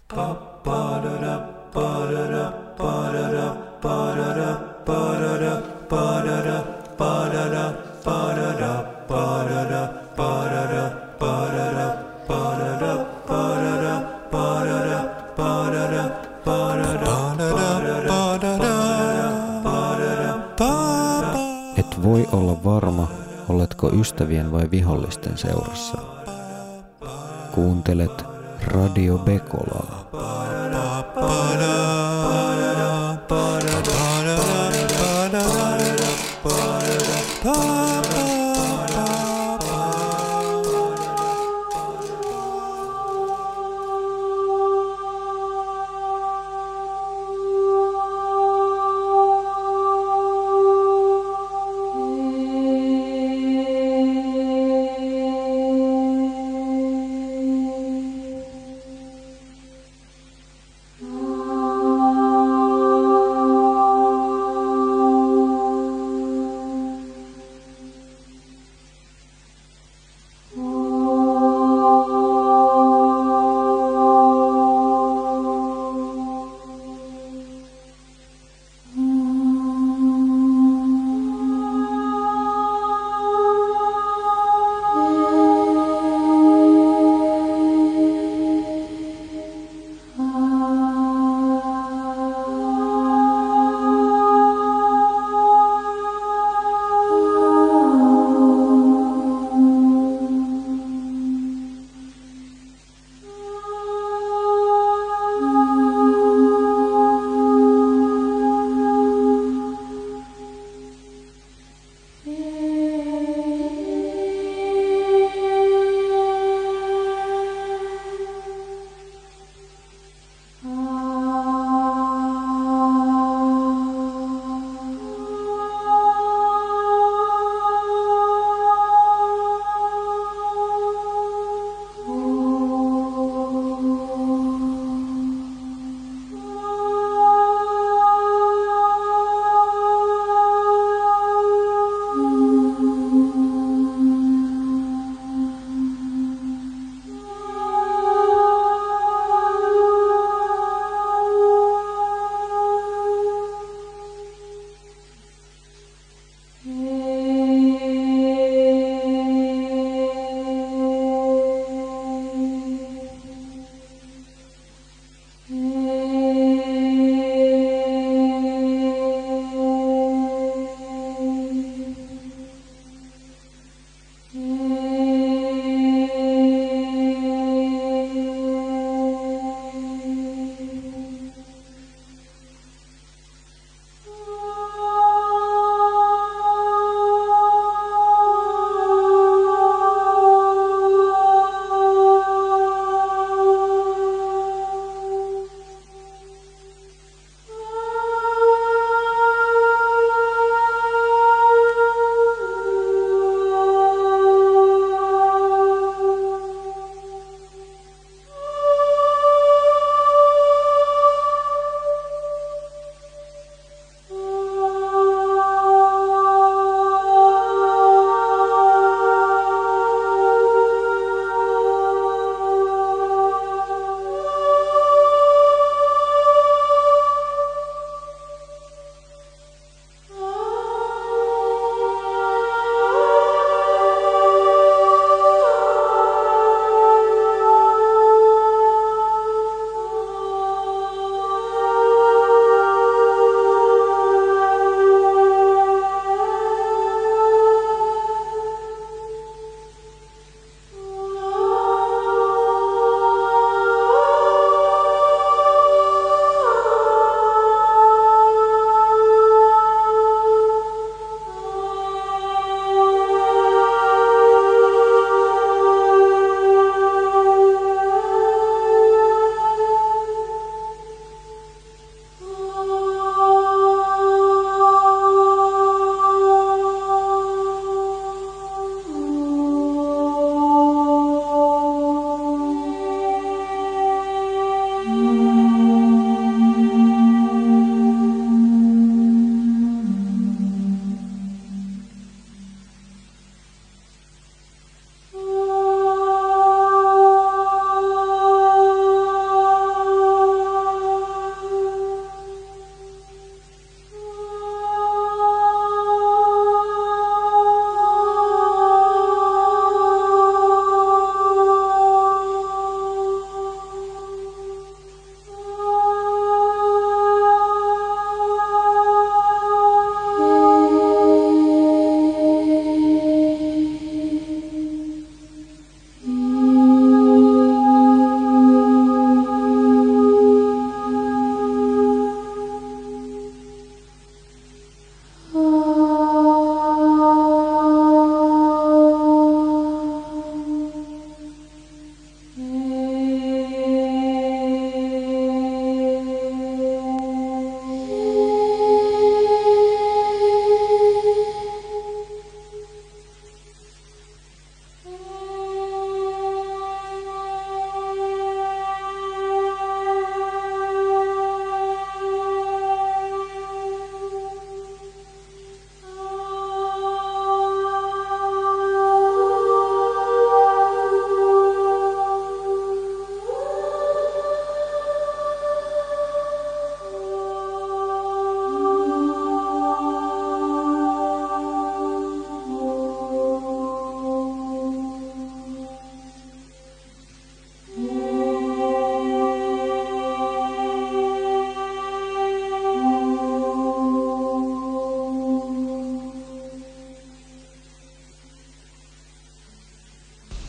Et voi olla varma, oletko ystävien vai vihollisten seurassa. Kuuntelet Radio Bekolaa. Oh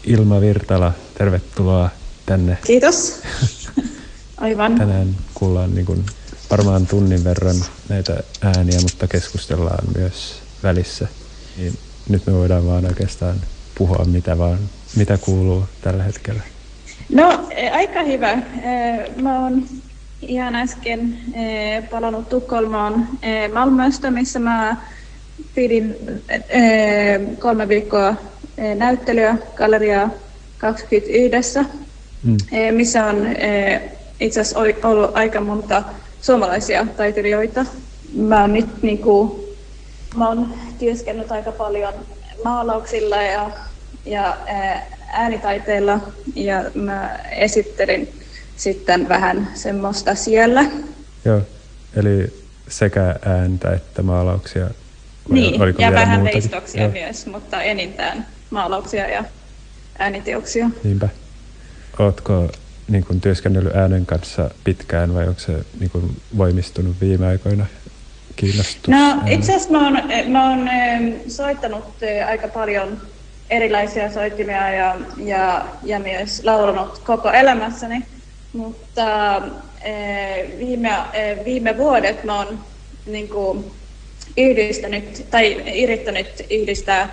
Ilma Virtala, tervetuloa tänne. Kiitos. Aivan. Tänään kuullaan niin kuin varmaan tunnin verran näitä ääniä, mutta keskustellaan myös välissä. Niin nyt me voidaan vaan oikeastaan puhua mitä kuuluu tällä hetkellä. No, aika hyvä. Mä oon ihan äsken palannut Tukholmaan Malmöstä, missä mä pidin 3 viikkoa näyttelyä Galleria 21, missä on itse asiassa ollut aika monta suomalaisia taiteilijoita. Mä oon työskennellyt aika paljon maalauksilla ja äänitaiteella, ja mä esittelin sitten vähän semmoista siellä. Joo, eli sekä ääntä että maalauksia. Niin, ja vähän veistoksia myös, mutta enintään maalauksia ja ääniteoksia. Niinpä. Ootko niin kun työskennellyt äänen kanssa pitkään vai onko se niin kun voimistunut viime aikoina kiinnostus? No itse asiassa mä oon soittanut aika paljon erilaisia soittimia ja myös laulanut koko elämässäni, mutta viime vuodet mä oon niinku yrittänyt yhdistää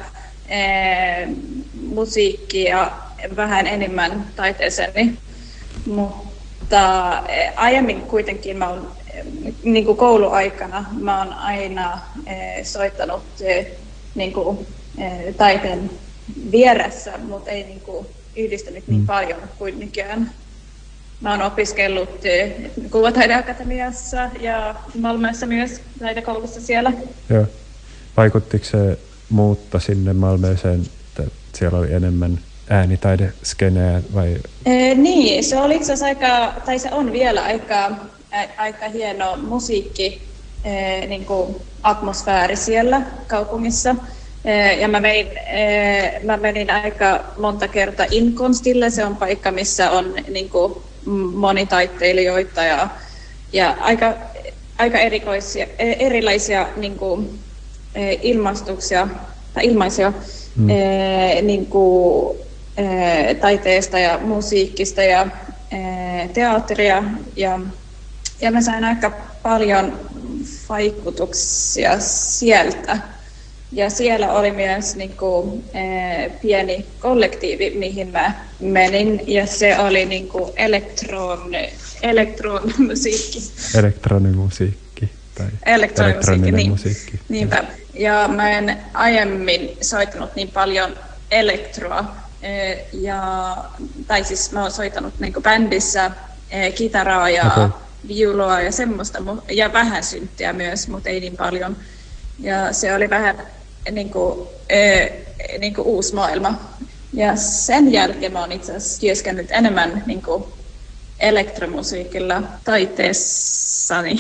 musiikkia vähän enemmän taiteeseeni, mutta aiemmin kuitenkin mä oon niinku kouluaikana mä oon aina soittanut niinku taiteen vieressä, mutta ei niinku yhdistänyt niin paljon kuin nykyään. Mä oon opiskellut Kuvataideakatemiassa ja Malmössä myös taidekoulussa siellä. Joo. Vaikuttiko se muutta sinne Malmöseen, että siellä oli enemmän äänitaideskeneä vai? Niin, se oli itse asiassa se on vielä aika hieno musiikki niinku atmosfääri siellä kaupungissa. Ja mä menin aika monta kertaa Inkonstille, se on paikka, missä on niinku monitaiteilijoita ja aika erilaisia niinku ilmaistuksia tai ilmaisuja niinku taiteesta ja musiikista ja teatteria ja mä sain aika paljon vaikutuksia sieltä. Ja siellä oli myös niinku, pieni kollektiivi, mihin mä menin, ja se oli niinku elektronmusiikki. Elektronmusiikki tai elektroninen musiikki. Niinpä. Ja mä en aiemmin soittanut niin paljon elektroa, tai siis mä oon soittanut niinku bändissä kitaraa ja viulua ja semmoista, ja vähän synttiä myös, mutta ei niin paljon. Ja se oli vähän niinku uusi maailma. Ja sen jälkeen mä oon itse asiassa työskennellyt enemmän niinku elektromusiikilla taiteessani.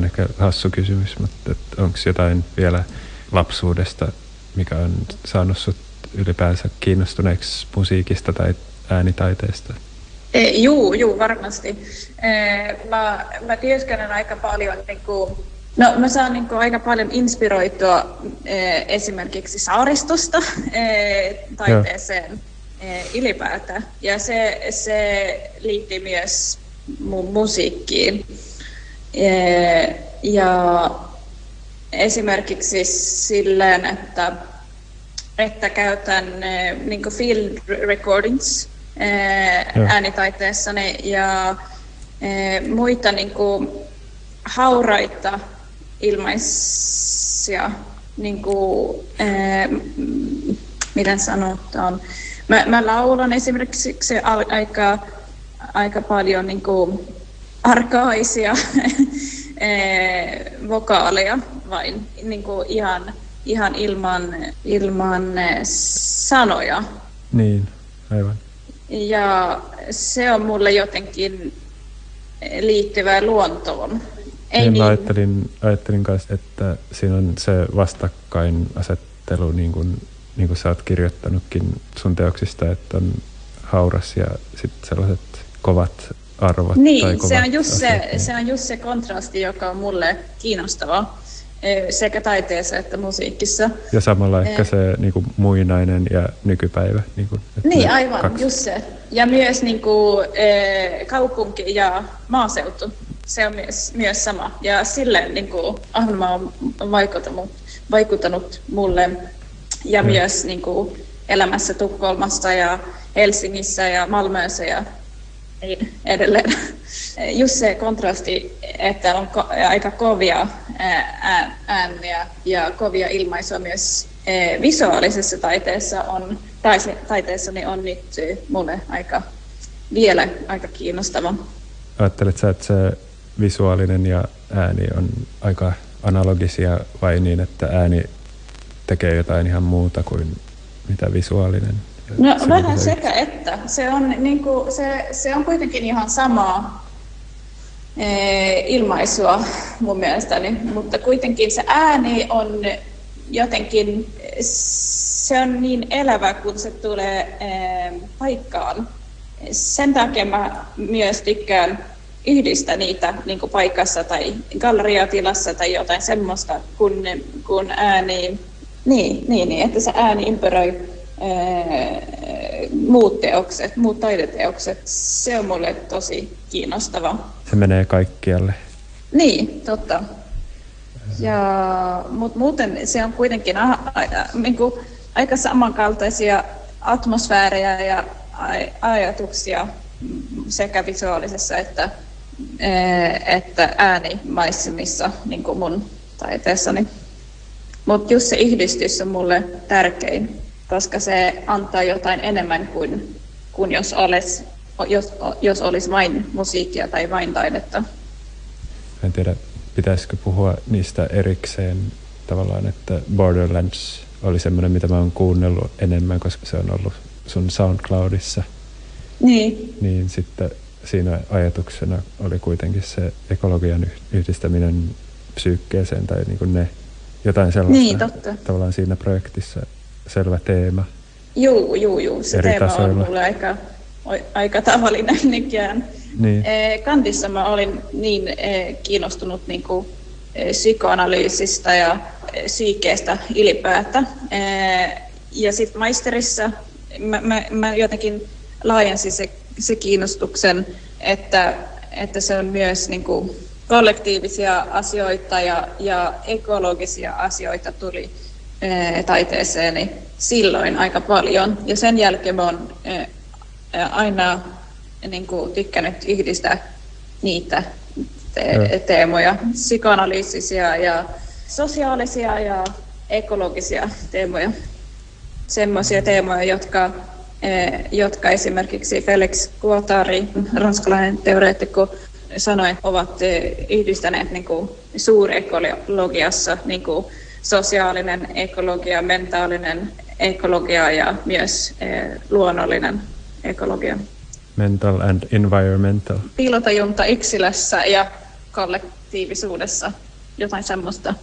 on ehkä hassu kysymys, mutta onko jotain vielä lapsuudesta, mikä on saanut sut ylipäänsä kiinnostuneeksi musiikista tai äänitaiteesta? Juu, varmasti. Mä työskennän aika paljon, mä saan aika paljon inspiroitua esimerkiksi saaristosta taiteeseen ylipäätään. Ja se liittyy myös mun musiikkiin. Ja esimerkiksi silleen, että käytän field recordings äänitaiteessani ja muita hauraita ilmaisia, miten sanotaan. Mä laulan esimerkiksi aika paljon arkaisia vokaaleja vain ihan ilman sanoja. Niin, aivan. Ja se on mulle jotenkin liittyvää luontoon. Mä ajattelin kanssa, että siinä on se vastakkainasettelu, niin kuin sä oot kirjoittanutkin sun teoksista, että on hauras ja sitten sellaiset kovat arvot. Niin, tai kovat se on just se kontrasti, joka on mulle kiinnostava sekä taiteessa että musiikissa. Ja samalla ehkä se muinainen ja nykypäivä. Niin, aivan, just se. Ja myös kaupunki ja maaseutu. Se on myös sama. Ja silleen Ahvenanmaa on vaikuttanut mulle ja myös elämässä Tukholmassa ja Helsingissä ja Malmössä ja niin edelleen. Just se kontrasti, että on aika kovia ääniä ja kovia ilmaisua myös visuaalisessa taiteessani on nyt mulle vielä aika kiinnostava. Ajattelet sä, että se visuaalinen ja ääni on aika analogisia vai niin, että ääni tekee jotain ihan muuta kuin mitä visuaalinen? No vähän sekä että. Se on kuitenkin ihan samaa ilmaisua mun mielestäni, mutta kuitenkin se ääni on jotenkin, se on niin elävä, kun se tulee paikkaan. Sen takia mä myös tykkään yhdistää niitä paikassa tai galleriatilassa tai jotain semmoista, kun ääni, niin, että se ääni ympäröi muut taideteokset. Se on mulle tosi kiinnostava. Se menee kaikkialle. Niin, totta. Mutta muuten se on kuitenkin aika samankaltaisia atmosfäärejä ja ajatuksia sekä visuaalisessa että äänimaisemissa mun taiteessani. Mutta just se yhdistys on mulle tärkein, koska se antaa jotain enemmän kuin jos olisi vain musiikkia tai vain taidetta. En tiedä, pitäisikö puhua niistä erikseen tavallaan, että Borderlands oli semmoinen, mitä mä oon kuunnellut enemmän, koska se on ollut sun SoundCloudissa. Niin sitten siinä ajatuksena oli kuitenkin se ekologian yhdistäminen psyykkeeseen tai ne jotain sellaista. Niin, totta. Tavallaan siinä projektissa selvä teema. Juu. Se teema tasoilla. On mulle aika tavallinen nykyään. Niin. Kantissa mä olin niin kiinnostunut psykoanalyysistä ja psyykkeestä ylipäätään. Ja sitten maisterissa mä jotenkin laajensin se kiinnostuksen, että se on myös kollektiivisia asioita ja ekologisia asioita tuli taiteeseeni silloin aika paljon. Ja sen jälkeen mä oon aina tykkännyt yhdistää niitä teemoja, psykoanalyysisiä ja sosiaalisia ja ekologisia teemoja. Semmoisia teemoja, jotka esimerkiksi Félix Guattari, ranskalainen teoreetikko, sanoi, että ovat yhdistäneet suurekologiassa sosiaalinen ekologia, mentaalinen ekologia ja myös luonnollinen ekologia. Mental and environmental. Piilotajunta yksilössä ja kollektiivisuudessa, jotain semmoista.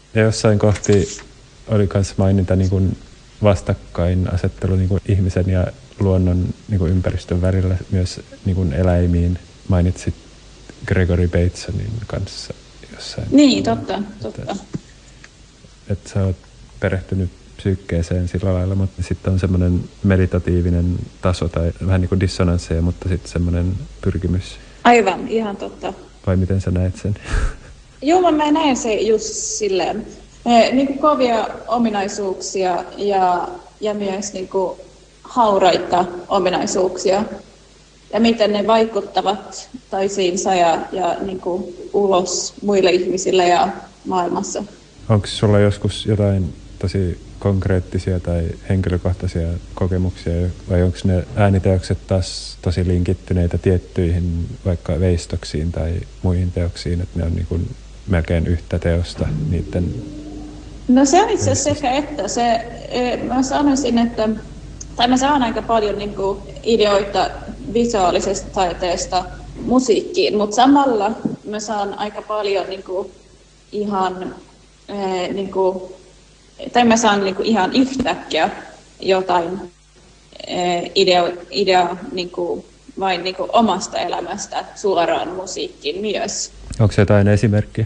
Ja jossain kohti oli myös maininta niin kuin vastakkainasettelu niin kuin ihmisen ja luonnon niin kuin ympäristön välillä, myös niin kuin eläimiin. Mainitsit Gregory Batesonin kanssa jossain. Niin, totta. Että sä oot perehtynyt psyykkeeseen sillä lailla, mutta sitten on semmoinen meditatiivinen taso tai vähän niin kuin dissonansseja, mutta sitten semmoinen pyrkimys. Aivan, ihan totta. Vai miten sä näet sen? Joo, mä näen se just silleen. Niin kuin kovia ominaisuuksia ja myös niin kuin hauraita ominaisuuksia. Ja miten ne vaikuttavat toisiinsa ja niin kuin ulos muille ihmisille ja maailmassa. Onko sulla joskus jotain tosi konkreettisia tai henkilökohtaisia kokemuksia, vai onko ne ääniteokset taas tosi linkittyneitä tiettyihin vaikka veistoksiin tai muihin teoksiin, että ne on niin kuin melkein yhtä teosta niiden? No se on itse asiassa sekä että. Mä sanoisin, että mä saan aika paljon niin kuin ideoita visuaalisesta taiteesta musiikkiin, mutta samalla mä saan aika paljon niin kuin ihan mä saan niin kuin ihan yhtäkkiä jotain idea niin kuin vain niin kuin omasta elämästä suoraan musiikkiin myös. Onko se jotain esimerkkiä?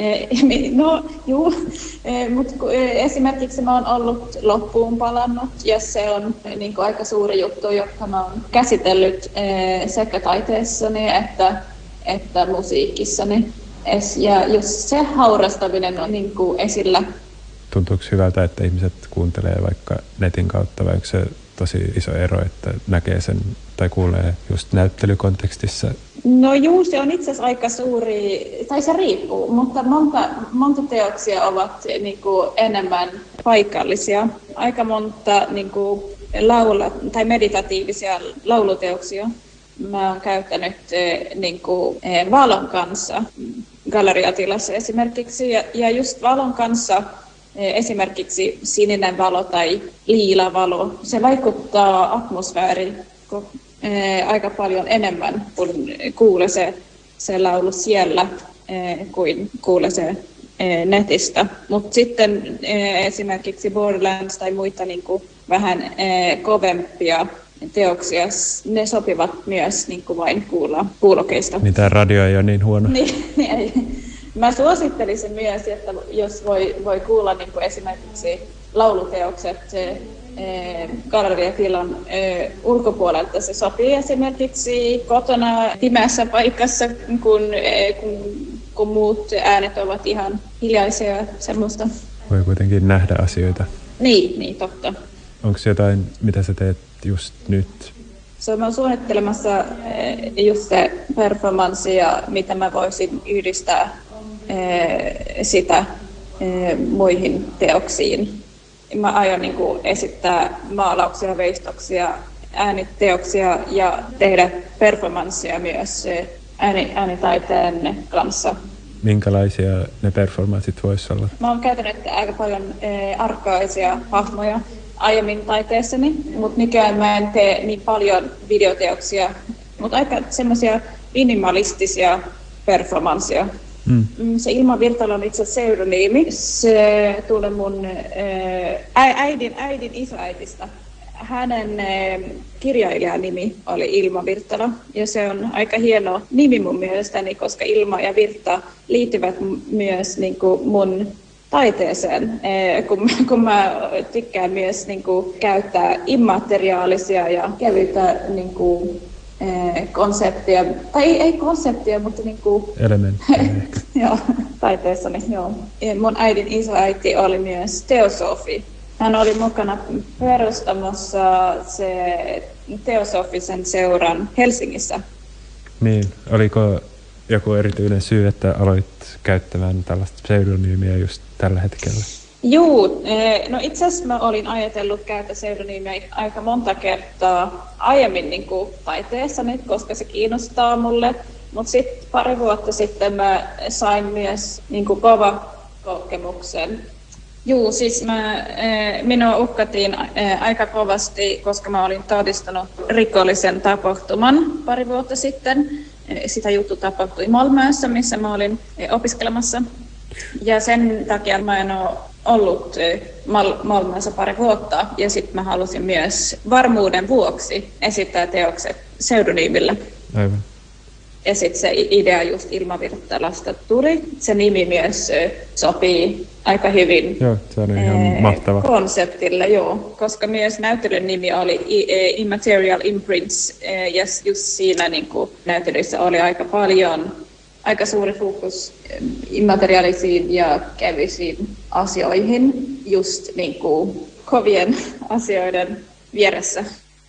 No juu, mutta esimerkiksi mä oon ollut loppuun palannut ja se on niin kuin aika suuri juttu, jota mä oon käsitellyt sekä taiteessani että musiikissani. Ja jos se haurastaminen on niin kuin esillä. Tuntuuko hyvältä, että ihmiset kuuntelee vaikka netin kautta, vai onko se tosi iso ero, että näkee sen tai kuulee just näyttelykontekstissa? No juu, se on itse asiassa aika suuri, tai se riippuu, mutta monta teoksia ovat niin kuin enemmän paikallisia. Aika monta niin kuin tai meditatiivisia lauluteoksia mä oon käyttänyt niin kuin valon kanssa galleriatilassa esimerkiksi, ja just valon kanssa esimerkiksi sininen valo tai liila valo, se vaikuttaa atmosfääriin aika paljon enemmän, kun kuulee se laulu siellä kuin kuulee se netistä. Mutta sitten esimerkiksi Borderlands tai muita niin kuin vähän kovempia teoksia, ne sopivat myös niin kuin vain kuulokeista. Niin tämä radio ei ole niin huono. Niin. Mä suosittelisin myös, että jos voi kuulla niin kuin esimerkiksi lauluteokset galleriatilan ulkopuolelta, se sopii esimerkiksi kotona pimeässä paikassa, kun muut äänet ovat ihan hiljaisia ja semmoista. Voi kuitenkin nähdä asioita. Niin, totta. Onko jotain, mitä sä teet just nyt? Mä oon suunnittelemassa just se performanssi ja mitä mä voisin yhdistää sitä muihin teoksiin. Mä aion niin kuin esittää maalauksia, veistoksia, ääniteoksia ja tehdä performanssia myös äänitaiteen kanssa. Minkälaisia ne performanssit voisi olla? Mä oon käytänyt aika paljon arkkaisia hahmoja aiemmin taiteessani, mutta nykyään mä en tee niin paljon videoteoksia, mutta aika semmoisia minimalistisia performansseja. Se Ilma Virtala on itse pseudonyymi. Se tulee mun äidin isoäitistä. Hänen kirjailijanimi oli Ilma Virtala, ja se on aika hieno nimi mun mielestäni, koska Ilma ja Virta liittyvät myös niin kuin mun taiteeseen, kun mä tykkään myös niin kuin käyttää immateriaalisia ja kevyitä niin kuin konseptia, tai ei konseptia, mutta niinku elementtejä. Joo, taiteessani, joo. Ja mun äidin isoäiti oli myös teosofi. Hän oli mukana perustamassa se teosofisen seuran Helsingissä. Niin, oliko joku erityinen syy, että aloit käyttämään tällaista pseudonyymiä just tällä hetkellä? Juu, no itse asiassa mä olin ajatellut käyttää pseudonyymiä aika monta kertaa aiemmin niin kuin taiteessani, koska se kiinnostaa mulle. Mutta sitten pari vuotta sitten mä sain myös niin kuin kova kokemuksen. Juu, siis minua uhkattiin aika kovasti, koska mä olin todistanut rikollisen tapahtuman pari vuotta sitten. Sitä juttu tapahtui Malmössä, missä mä olin opiskelemassa. Ja sen takia mä en ole ollut Malmössä pari vuotta, ja sitten mä halusin myös varmuuden vuoksi esittää teokset pseudonymillä. Aivan. Ja sitten se idea just Ilmavirtalasta tuli. Se nimi myös sopii aika hyvin. Joo, se on ihan mahtava konseptille, joo. Koska myös näyttelyn nimi oli Immaterial Imprints, ja just siinä niin kuin näyttelyssä oli aika suuri fokus immateriaalisiin ja kevyisiin asioihin, just niin kuin kovien asioiden vieressä.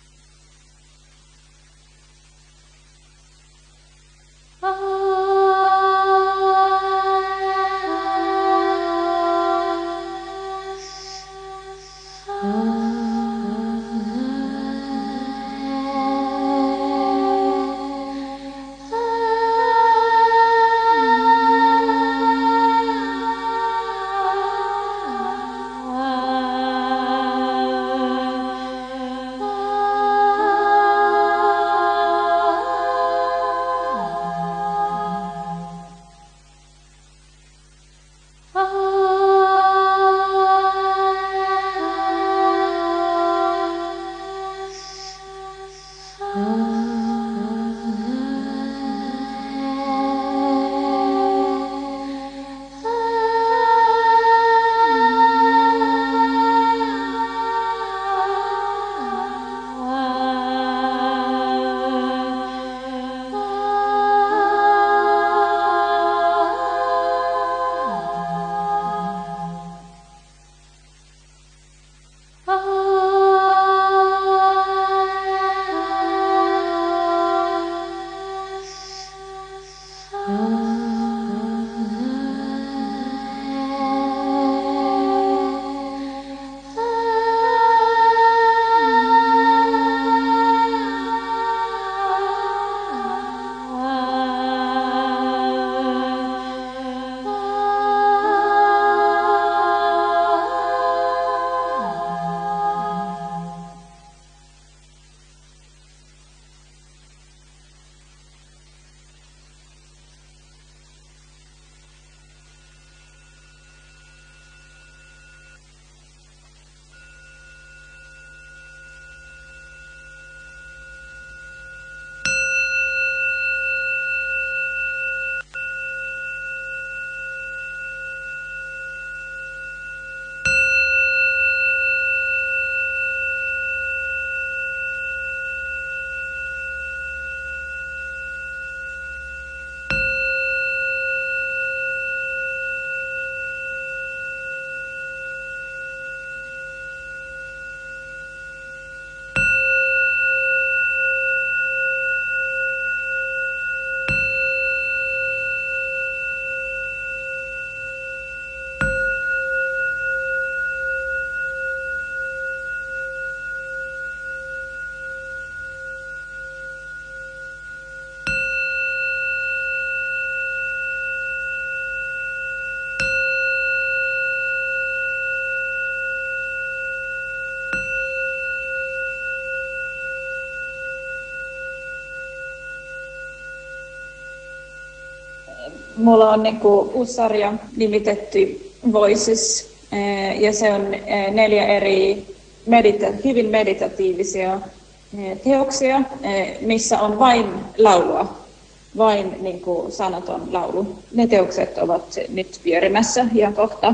Mulla on uusi sarja nimitetty Voices, ja se on 4 eri hyvin meditatiivisia teoksia, missä on vain laulua, vain sanaton laulu. Ne teokset ovat nyt pyörimässä ja kohta.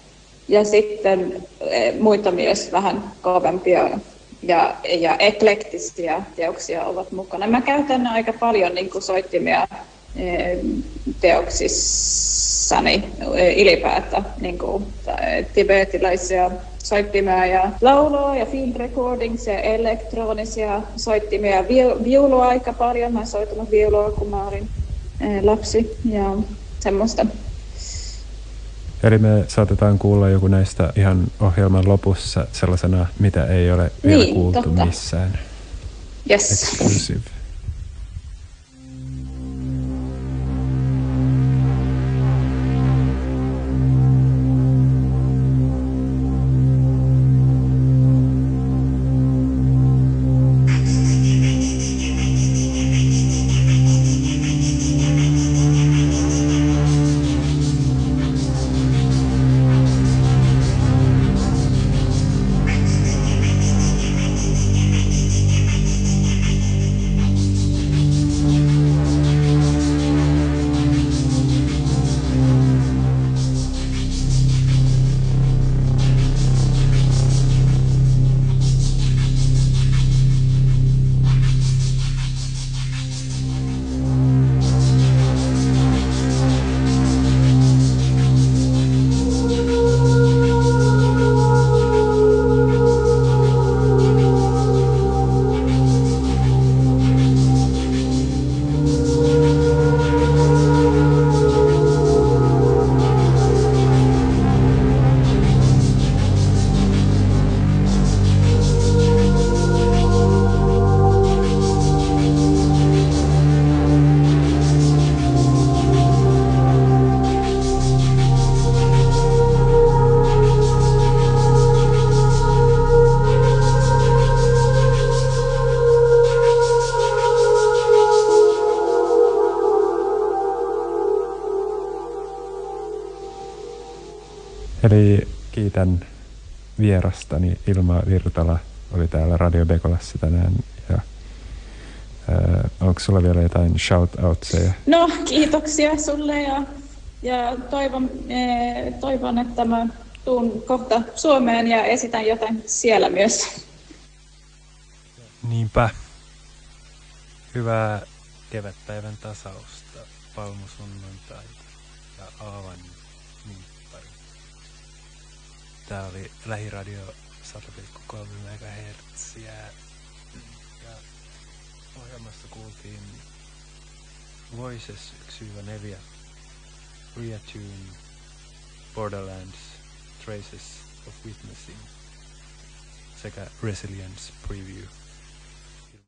Ja sitten muita myös vähän kovempia ja eklektisiä teoksia ovat mukana. Mä käytän aika paljon soittimia teoksissani ylipäätään, tibetilaisia soittimia ja laulua ja field recordings ja elektronisia soittimia ja viulua aika paljon. Mä oon soittanut viulua, kun mä olin lapsi ja semmoista. Eli me saatetaan kuulla joku näistä ihan ohjelman lopussa sellaisena, mitä ei ole vielä kuultu totta. Missään. Yes. Exclusive. Eli kiitän vierastani. Ilma Virtala oli täällä Radio Bekolassa tänään. Ja, onko sulla vielä jotain shout-outseja? No, kiitoksia sulle ja toivon, että mä tuun kohta Suomeen ja esitän jotain siellä myös. Niinpä. Hyvää kevätpäivän tasausta, palmusunnuntaita ja aavan niippari. Tää oli Lähiradio 100,3 MHz ja ohjelmassa kuultiin Voices 1-4, Reattune, Borderlands, Traces of Witnessing sekä Resilience Preview.